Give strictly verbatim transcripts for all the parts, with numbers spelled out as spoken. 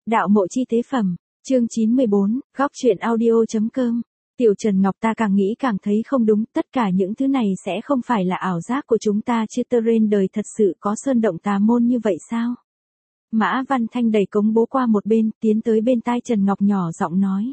Đạo mộ chi tế phẩm, chương chín mươi bốn, góc truyện audio.com. Tiểu Trần Ngọc, ta càng nghĩ càng thấy không đúng, tất cả những thứ này sẽ không phải là ảo giác của chúng ta chứ, terrain đời thật sự có sơn động tà môn như vậy sao? Mã Văn Thanh đẩy cống bố qua một bên, tiến tới bên tai Trần Ngọc nhỏ giọng nói.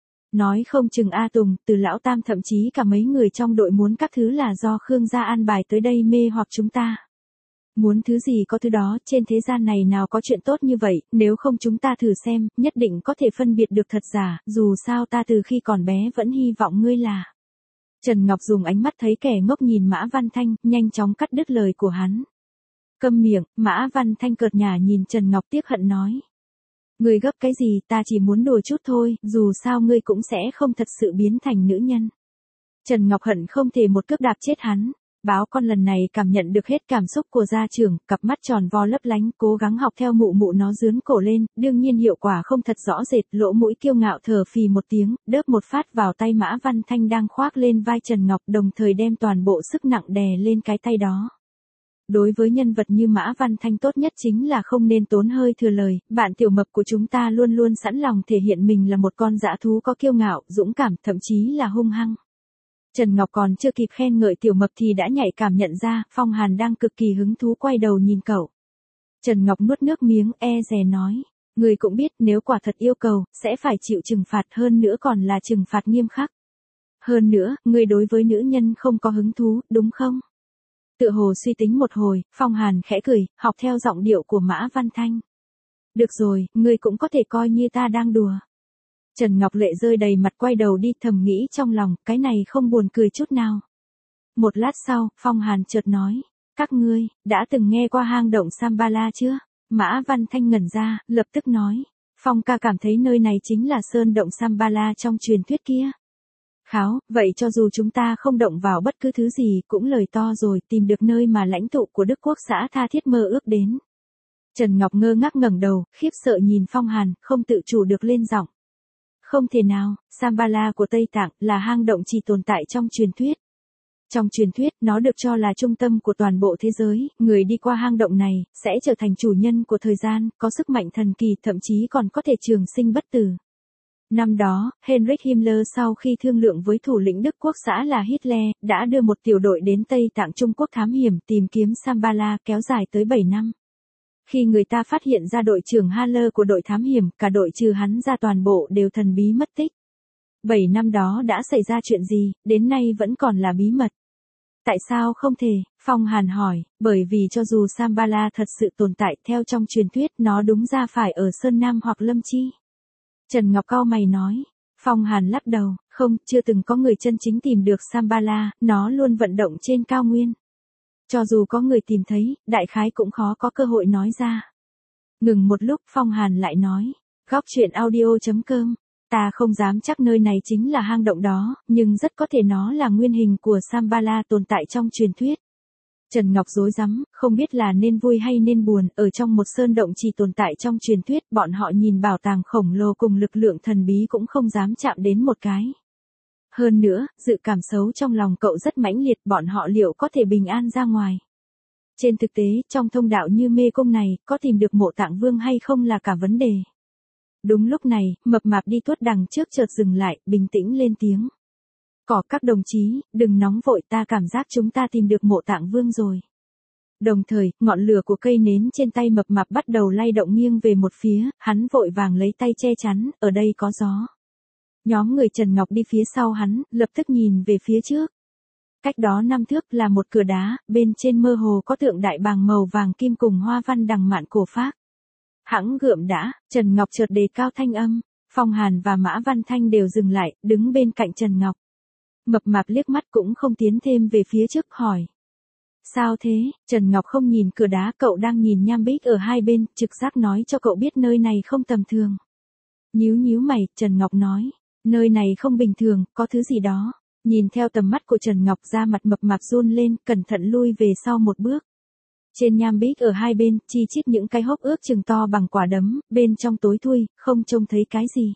Nói không chừng A Tùng, Từ Lão Tam thậm chí cả mấy người trong đội muốn các thứ là do Khương gia an bài tới đây mê hoặc chúng ta. Muốn thứ gì có thứ đó, trên thế gian này nào có chuyện tốt như vậy, nếu không chúng ta thử xem, nhất định có thể phân biệt được thật giả, dù sao ta từ khi còn bé vẫn hy vọng ngươi là. Trần Ngọc dùng ánh mắt thấy kẻ ngốc nhìn Mã Văn Thanh, nhanh chóng cắt đứt lời của hắn. Câm miệng, Mã Văn Thanh cợt nhả nhìn Trần Ngọc tiếc hận nói. Ngươi gấp cái gì, ta chỉ muốn đùa chút thôi, dù sao ngươi cũng sẽ không thật sự biến thành nữ nhân. Trần Ngọc hận không thể một cước đạp chết hắn. Báo con lần này cảm nhận được hết cảm xúc của gia trưởng, cặp mắt tròn vo lấp lánh, cố gắng học theo mụ mụ nó dướn cổ lên, đương nhiên hiệu quả không thật rõ rệt, lỗ mũi kiêu ngạo thở phì một tiếng, đớp một phát vào tay Mã Văn Thanh đang khoác lên vai Trần Ngọc, đồng thời đem toàn bộ sức nặng đè lên cái tay đó. Đối với nhân vật như Mã Văn Thanh tốt nhất chính là không nên tốn hơi thừa lời, bạn tiểu mập của chúng ta luôn luôn sẵn lòng thể hiện mình là một con dã thú có kiêu ngạo, dũng cảm, thậm chí là hung hăng. Trần Ngọc còn chưa kịp khen ngợi tiểu mập thì đã nhạy cảm nhận ra, Phong Hàn đang cực kỳ hứng thú quay đầu nhìn cậu. Trần Ngọc nuốt nước miếng, e dè nói, người cũng biết nếu quả thật yêu cầu, sẽ phải chịu trừng phạt, hơn nữa còn là trừng phạt nghiêm khắc. Hơn nữa, người đối với nữ nhân không có hứng thú, đúng không? Tựa hồ suy tính một hồi, Phong Hàn khẽ cười, học theo giọng điệu của Mã Văn Thanh. Được rồi, người cũng có thể coi như ta đang đùa. Trần Ngọc Lệ rơi đầy mặt quay đầu đi, thầm nghĩ trong lòng, cái này không buồn cười chút nào. Một lát sau, Phong Hàn chợt nói, các ngươi, đã từng nghe qua hang động Shambhala chưa? Mã Văn Thanh ngẩn ra, lập tức nói, Phong ca cảm thấy nơi này chính là sơn động Shambhala trong truyền thuyết kia. Kháo, vậy cho dù chúng ta không động vào bất cứ thứ gì cũng lời to rồi, tìm được nơi mà lãnh tụ của Đức Quốc xã tha thiết mơ ước đến. Trần Ngọc ngơ ngác ngẩng đầu, khiếp sợ nhìn Phong Hàn, không tự chủ được lên giọng. Không thể nào, Shambhala của Tây Tạng là hang động chỉ tồn tại trong truyền thuyết. Trong truyền thuyết, nó được cho là trung tâm của toàn bộ thế giới, người đi qua hang động này, sẽ trở thành chủ nhân của thời gian, có sức mạnh thần kỳ, thậm chí còn có thể trường sinh bất tử. Năm đó, Heinrich Himmler sau khi thương lượng với thủ lĩnh Đức Quốc xã là Hitler, đã đưa một tiểu đội đến Tây Tạng Trung Quốc thám hiểm tìm kiếm Shambhala kéo dài tới bảy năm. Khi người ta phát hiện ra đội trưởng Haller của đội thám hiểm, cả đội trừ hắn ra toàn bộ đều thần bí mất tích. Bảy năm đó đã xảy ra chuyện gì, đến nay vẫn còn là bí mật. Tại sao không thể? Phong Hàn hỏi, bởi vì cho dù Shambhala thật sự tồn tại theo trong truyền thuyết, nó đúng ra phải ở Sơn Nam hoặc Lâm Chi. Trần Ngọc cau mày nói. Phong Hàn lắc đầu, không, chưa từng có người chân chính tìm được Shambhala, nó luôn vận động trên cao nguyên. Cho dù có người tìm thấy, đại khái cũng khó có cơ hội nói ra. Ngừng một lúc, Phong Hàn lại nói, góc truyện audio.com, ta không dám chắc nơi này chính là hang động đó, nhưng rất có thể nó là nguyên hình của Shambhala tồn tại trong truyền thuyết. Trần Ngọc rối rắm, không biết là nên vui hay nên buồn, ở trong một sơn động chỉ tồn tại trong truyền thuyết, bọn họ nhìn bảo tàng khổng lồ cùng lực lượng thần bí cũng không dám chạm đến một cái. Hơn nữa, dự cảm xấu trong lòng cậu rất mãnh liệt, bọn họ liệu có thể bình an ra ngoài. Trên thực tế, trong thông đạo như mê cung này, có tìm được mộ Tạng Vương hay không là cả vấn đề. Đúng lúc này, mập mạp đi tuốt đằng trước chợt dừng lại, bình tĩnh lên tiếng. Có các đồng chí, đừng nóng vội, ta cảm giác chúng ta tìm được mộ Tạng Vương rồi. Đồng thời, ngọn lửa của cây nến trên tay mập mạp bắt đầu lay động nghiêng về một phía, hắn vội vàng lấy tay che chắn, ở đây có gió. Nhóm người Trần Ngọc đi phía sau hắn, lập tức nhìn về phía trước. Cách đó năm thước là một cửa đá, bên trên mơ hồ có tượng đại bàng màu vàng kim cùng hoa văn đằng mạn cổ phác. Hẵng gượm đã, Trần Ngọc chợt đề cao thanh âm, Phong Hàn và Mã Văn Thanh đều dừng lại, đứng bên cạnh Trần Ngọc. Mập mạp liếc mắt cũng không tiến thêm về phía trước, hỏi. Sao thế? Trần Ngọc không nhìn cửa đá, cậu đang nhìn nham bích ở hai bên, trực giác nói cho cậu biết nơi này không tầm thường. Nhíu nhíu mày, Trần Ngọc nói. Nơi này không bình thường, có thứ gì đó. Nhìn theo tầm mắt của Trần Ngọc, da mặt mập mạp run lên, cẩn thận lui về sau một bước. Trên nham bích ở hai bên, chi chít những cái hốc ước chừng to bằng quả đấm, bên trong tối thui, không trông thấy cái gì.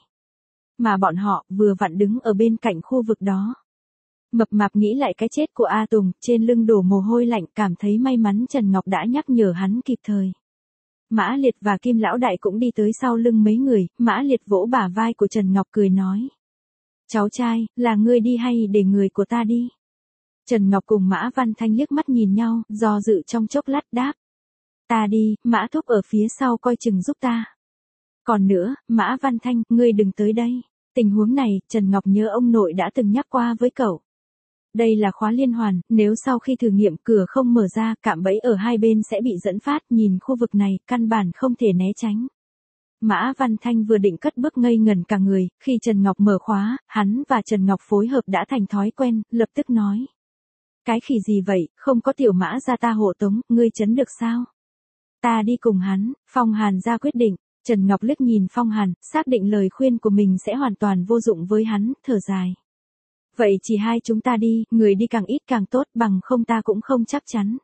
Mà bọn họ vừa vặn đứng ở bên cạnh khu vực đó. Mập mạp nghĩ lại cái chết của A Tùng, trên lưng đổ mồ hôi lạnh, cảm thấy may mắn Trần Ngọc đã nhắc nhở hắn kịp thời. Mã Liệt và Kim Lão Đại cũng đi tới sau lưng mấy người, Mã Liệt vỗ bả vai của Trần Ngọc cười nói. Cháu trai, là ngươi đi hay để người của ta đi? Trần Ngọc cùng Mã Văn Thanh liếc mắt nhìn nhau, do dự trong chốc lát đáp. Ta đi, Mã Thúc ở phía sau coi chừng giúp ta. Còn nữa, Mã Văn Thanh, ngươi đừng tới đây. Tình huống này, Trần Ngọc nhớ ông nội đã từng nhắc qua với cậu. Đây là khóa liên hoàn, nếu sau khi thử nghiệm cửa không mở ra, cạm bẫy ở hai bên sẽ bị dẫn phát, nhìn khu vực này, căn bản không thể né tránh. Mã Văn Thanh vừa định cất bước ngây ngẩn cả người, khi Trần Ngọc mở khóa, hắn và Trần Ngọc phối hợp đã thành thói quen, lập tức nói. Cái khỉ gì vậy, không có tiểu Mã ra ta hộ tống, ngươi chấn được sao? Ta đi cùng hắn, Phong Hàn ra quyết định. Trần Ngọc liếc nhìn Phong Hàn, xác định lời khuyên của mình sẽ hoàn toàn vô dụng với hắn, thở dài. Vậy chỉ hai chúng ta đi, người đi càng ít càng tốt, bằng không ta cũng không chắc chắn.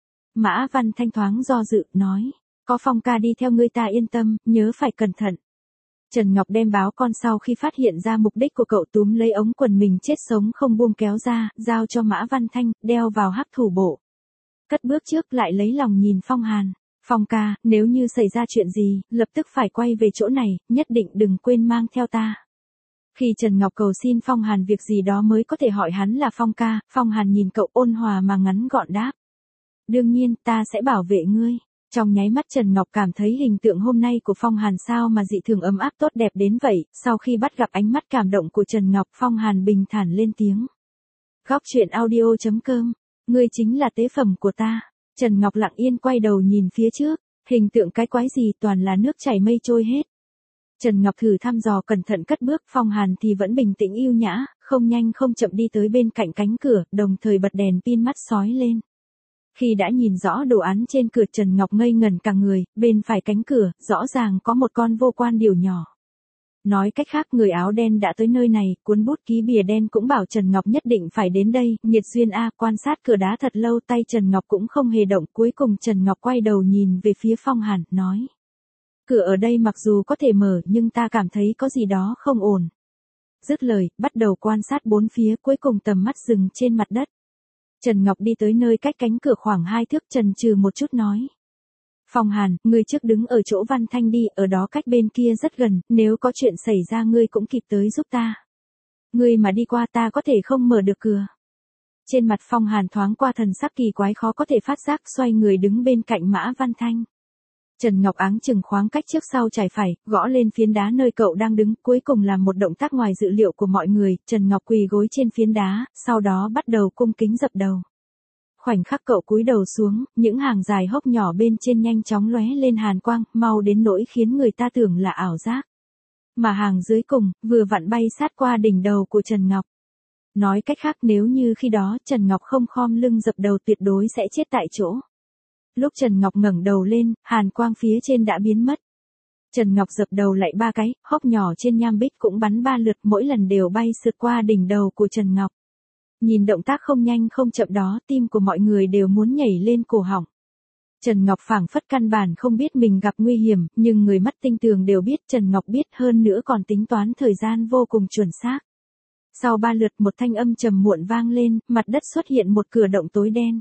Mã Văn Thanh thoáng do dự, nói. Có Phong ca đi theo ngươi ta yên tâm, nhớ phải cẩn thận. Trần Ngọc đem báo con sau khi phát hiện ra mục đích của cậu túm lấy ống quần mình chết sống không buông kéo ra, giao cho Mã Văn Thanh, đeo vào hắc thủ bộ. Cất bước trước lại lấy lòng nhìn Phong Hàn. Phong ca, nếu như xảy ra chuyện gì, lập tức phải quay về chỗ này, nhất định đừng quên mang theo ta. Khi Trần Ngọc cầu xin Phong Hàn việc gì đó mới có thể hỏi hắn là Phong ca, Phong Hàn nhìn cậu ôn hòa mà ngắn gọn đáp. Đương nhiên, ta sẽ bảo vệ ngươi. Trong nháy mắt Trần Ngọc cảm thấy hình tượng hôm nay của Phong Hàn sao mà dị thường ấm áp tốt đẹp đến vậy, sau khi bắt gặp ánh mắt cảm động của Trần Ngọc, Phong Hàn bình thản lên tiếng. Góc truyện audio chấm com, ngươi chính là tế phẩm của ta. Trần Ngọc lặng yên quay đầu nhìn phía trước, hình tượng cái quái gì toàn là nước chảy mây trôi hết. Trần Ngọc thử thăm dò cẩn thận cất bước, Phong Hàn thì vẫn bình tĩnh yêu nhã, không nhanh không chậm đi tới bên cạnh cánh cửa, đồng thời bật đèn pin mắt sói lên. Khi đã nhìn rõ đồ án trên cửa, Trần Ngọc ngây ngẩn cả người, bên phải cánh cửa, rõ ràng có một con vô quan điểu nhỏ. Nói cách khác, người áo đen đã tới nơi này, cuốn bút ký bìa đen cũng bảo Trần Ngọc nhất định phải đến đây, nghiệt duyên a, quan sát cửa đá thật lâu, tay Trần Ngọc cũng không hề động, cuối cùng Trần Ngọc quay đầu nhìn về phía Phong Hàn, nói. Cửa ở đây mặc dù có thể mở, nhưng ta cảm thấy có gì đó không ổn. Dứt lời, bắt đầu quan sát bốn phía, cuối cùng tầm mắt dừng trên mặt đất. Trần Ngọc đi tới nơi cách cánh cửa khoảng hai thước, chần chừ một chút nói. Phong Hàn, ngươi trước đứng ở chỗ Văn Thanh đi, ở đó cách bên kia rất gần, nếu có chuyện xảy ra ngươi cũng kịp tới giúp ta. Ngươi mà đi qua ta có thể không mở được cửa. Trên mặt Phong Hàn thoáng qua thần sắc kỳ quái khó có thể phát giác, xoay người đứng bên cạnh Mã Văn Thanh. Trần Ngọc áng chừng khoáng cách trước sau trải phải, gõ lên phiến đá nơi cậu đang đứng, cuối cùng làm một động tác ngoài dự liệu của mọi người, Trần Ngọc quỳ gối trên phiến đá, sau đó bắt đầu cung kính dập đầu. Khoảnh khắc cậu cúi đầu xuống, những hàng dài hốc nhỏ bên trên nhanh chóng lóe lên hàn quang, mau đến nỗi khiến người ta tưởng là ảo giác. Mà hàng dưới cùng, vừa vặn bay sát qua đỉnh đầu của Trần Ngọc. Nói cách khác, nếu như khi đó Trần Ngọc không khom lưng dập đầu tuyệt đối sẽ chết tại chỗ. Lúc Trần Ngọc ngẩng đầu lên, hàn quang phía trên đã biến mất. Trần Ngọc dập đầu lại ba cái, hốc nhỏ trên nham bích cũng bắn ba lượt, mỗi lần đều bay sượt qua đỉnh đầu của Trần Ngọc. Nhìn động tác không nhanh không chậm đó, tim của mọi người đều muốn nhảy lên cổ họng. Trần Ngọc phảng phất căn bản không biết mình gặp nguy hiểm, nhưng người mắt tinh tường đều biết Trần Ngọc biết, hơn nữa còn tính toán thời gian vô cùng chuẩn xác. Sau ba lượt, một thanh âm trầm muộn vang lên, mặt đất xuất hiện một cửa động tối đen.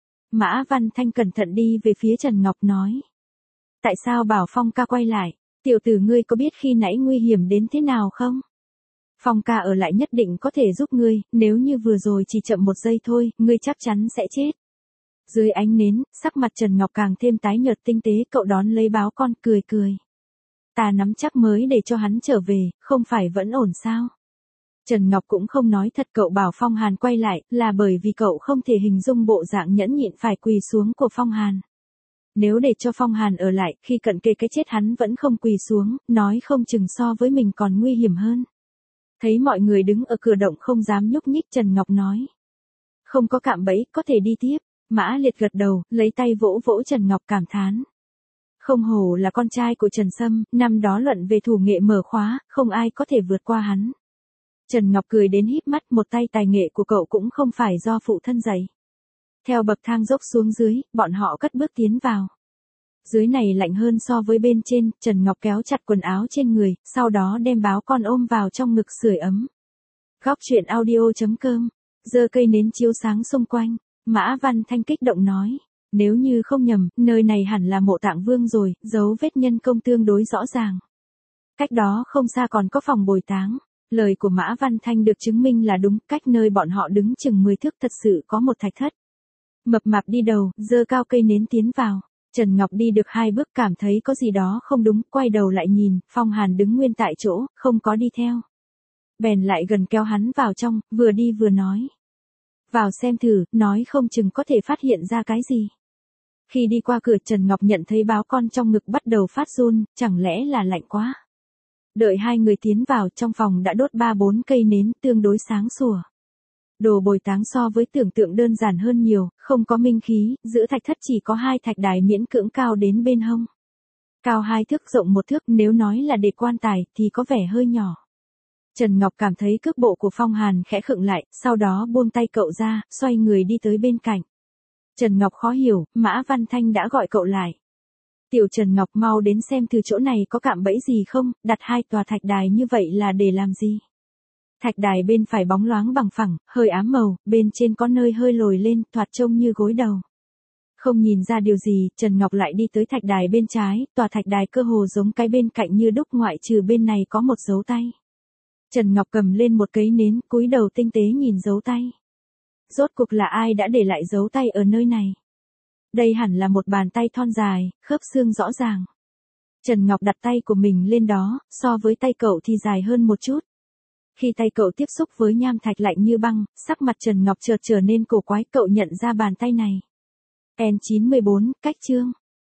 Mã Văn Thanh cẩn thận đi về phía Trần Ngọc nói. Tại sao bảo Phong ca quay lại? Tiểu tử ngươi có biết khi nãy nguy hiểm đến thế nào không? Phong ca ở lại nhất định có thể giúp ngươi, nếu như vừa rồi chỉ chậm một giây thôi, ngươi chắc chắn sẽ chết. Dưới ánh nến, sắc mặt Trần Ngọc càng thêm tái nhợt tinh tế, cậu đón lấy báo con, cười cười. Ta nắm chắc mới để cho hắn trở về, không phải vẫn ổn sao? Trần Ngọc cũng không nói thật, cậu bảo Phong Hàn quay lại, là bởi vì cậu không thể hình dung bộ dạng nhẫn nhịn phải quỳ xuống của Phong Hàn. Nếu để cho Phong Hàn ở lại, khi cận kề cái chết hắn vẫn không quỳ xuống, nói không chừng so với mình còn nguy hiểm hơn. Thấy mọi người đứng ở cửa động không dám nhúc nhích, Trần Ngọc nói. Không có cạm bẫy, có thể đi tiếp. Mã Liệt gật đầu, lấy tay vỗ vỗ Trần Ngọc cảm thán. Không hổ là con trai của Trần Sâm, năm đó luận về thủ nghệ mở khóa, không ai có thể vượt qua hắn. Trần Ngọc cười đến híp mắt, một tay tài nghệ của cậu cũng không phải do phụ thân dạy. Theo bậc thang dốc xuống dưới, bọn họ cất bước tiến vào. Dưới này lạnh hơn so với bên trên, Trần Ngọc kéo chặt quần áo trên người, sau đó đem báo con ôm vào trong ngực sưởi ấm. Góc truyện audio chấm com, giơ cây nến chiếu sáng xung quanh, Mã Văn Thanh kích động nói. Nếu như không nhầm, nơi này hẳn là mộ Tạng Vương rồi, dấu vết nhân công tương đối rõ ràng. Cách đó không xa còn có phòng bồi táng. Lời của Mã Văn Thanh được chứng minh là đúng, cách nơi bọn họ đứng chừng mười thước thật sự có một thạch thất. Mập mạp đi đầu, giơ cao cây nến tiến vào. Trần Ngọc đi được hai bước cảm thấy có gì đó không đúng, quay đầu lại nhìn, Phong Hàn đứng nguyên tại chỗ, không có đi theo. Bèn lại gần kéo hắn vào trong, vừa đi vừa nói. Vào xem thử, nói không chừng có thể phát hiện ra cái gì. Khi đi qua cửa Trần Ngọc nhận thấy báo con trong ngực bắt đầu phát run, chẳng lẽ là lạnh quá. Đợi hai người tiến vào, trong phòng đã đốt ba bốn cây nến tương đối sáng sủa. Đồ bồi táng so với tưởng tượng đơn giản hơn nhiều, không có minh khí, giữa thạch thất chỉ có hai thạch đài miễn cưỡng cao đến bên hông. Cao hai thước rộng một thước, nếu nói là để quan tài thì có vẻ hơi nhỏ. Trần Ngọc cảm thấy cước bộ của Phong Hàn khẽ khựng lại, sau đó buông tay cậu ra, xoay người đi tới bên cạnh. Trần Ngọc khó hiểu, Mã Văn Thanh đã gọi cậu lại. Tiểu Trần Ngọc, mau đến xem từ chỗ này có cạm bẫy gì không, đặt hai tòa thạch đài như vậy là để làm gì? Thạch đài bên phải bóng loáng bằng phẳng, hơi ám màu, bên trên có nơi hơi lồi lên, thoạt trông như gối đầu. Không nhìn ra điều gì, Trần Ngọc lại đi tới thạch đài bên trái, tòa thạch đài cơ hồ giống cái bên cạnh như đúc, ngoại trừ bên này có một dấu tay. Trần Ngọc cầm lên một cây nến, cúi đầu tinh tế nhìn dấu tay. Rốt cuộc là ai đã để lại dấu tay ở nơi này? Đây hẳn là một bàn tay thon dài, khớp xương rõ ràng. Trần Ngọc đặt tay của mình lên đó, so với tay cậu thì dài hơn một chút. Khi tay cậu tiếp xúc với nham thạch lạnh như băng, sắc mặt Trần Ngọc chợt trở nên cổ quái, cậu nhận ra bàn tay này. N chín mươi bốn, cách chương.